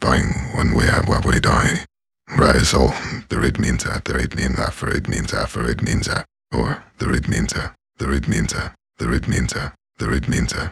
dying one way what we die. Right, so the red means the red means for red means for red means or the red means the red means the red means the red means